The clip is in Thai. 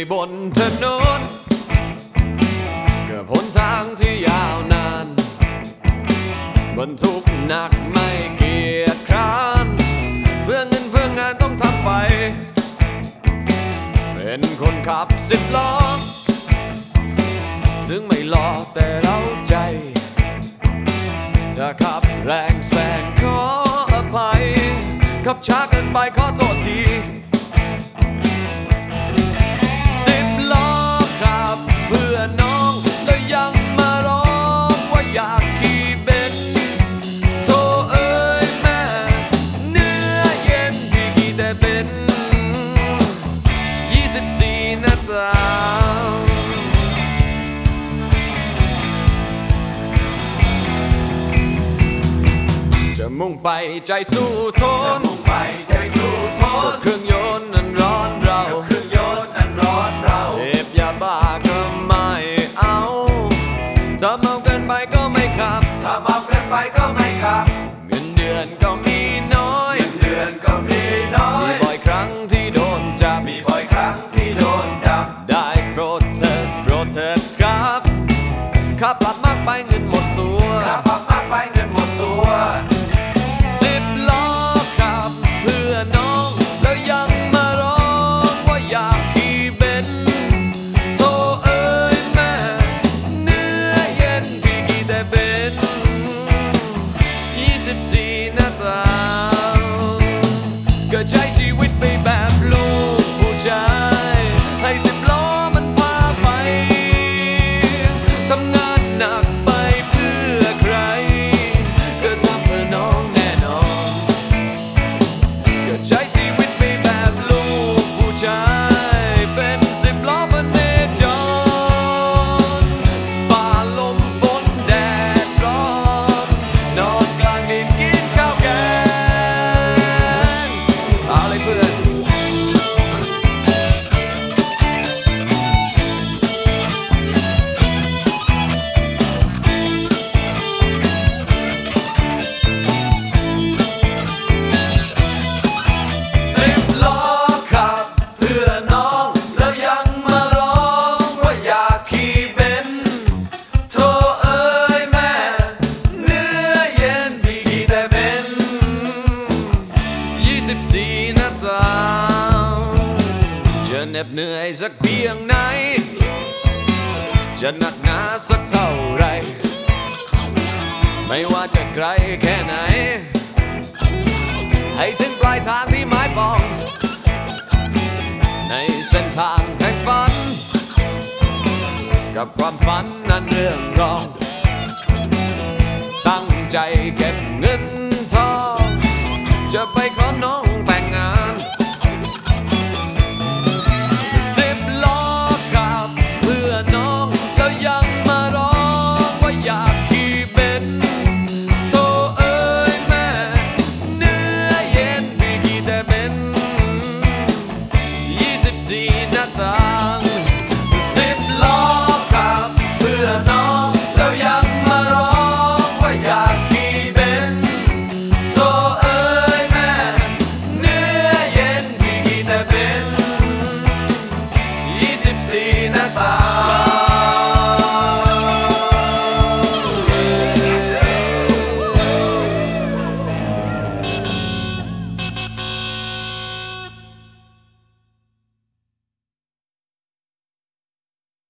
บนถนนเกือบหนทางที่ยาวนานบรรทุกหนักไม่เกียจคร้านเพื่อเงินเพื่องานต้องทำไปเป็นคนขับ10 ล้อถึงไม่หล่อแต่เราใจถ้าขับแรงแซงขออภัยขับช้าเกินไปขอโทษที10 ล้อขับเพื่อน้องแล้วยังมาร้องว่าอยากขี่เบนซ์โธ่เอ้ยแม่เนื้อเย็นพี่ขี่แต่เบนซ์24 หน้าต่างจะมุ่งไปใจสู้ทนกับเครื่องยนต์นั้นร้อนเราเสพยาบ้าก็ไม่เอาถ้าเมาเกินไปก็ไม่ขับเงินเดือนก็มีน้อยมีบ่อยครั้งที่โดนจับได้โปรดเถิดครับขับมากไปเงินหมดตัว10 ล้อขับเพื่อน้องแล้วยังมาร้องว่าอยากขี่เบนซ์โธ่เอ้ยแม่เนื้อเย็นพี่ขี่แต่เบนซ์24 หน้าต่างก็ใช้ชีวิตไปแบบลูกผู้ชายให้10 ล้อมันพาไปทำงานหนักไปเพื่อใครก็ทำเพื่อน้องแน่นอนก็ใช้ชีวิตไปแบบลูกผู้ชายเป็น10 ล้อพเนจรฝ่าลมฝนแดดร้อนนอนกลางดินกินข้าวแกงเอาเลยเพื่อน24 หน้าต่างจะเหน็บเหนื่อยสักเพียงไหนจะหนักหนาสักเท่าไรไม่ว่าจะไกลแค่ไหนให้ถึงปลายทางที่หมายปองในเส้นทางแห่งฝันกับความฝันนั้นเรื่องรอง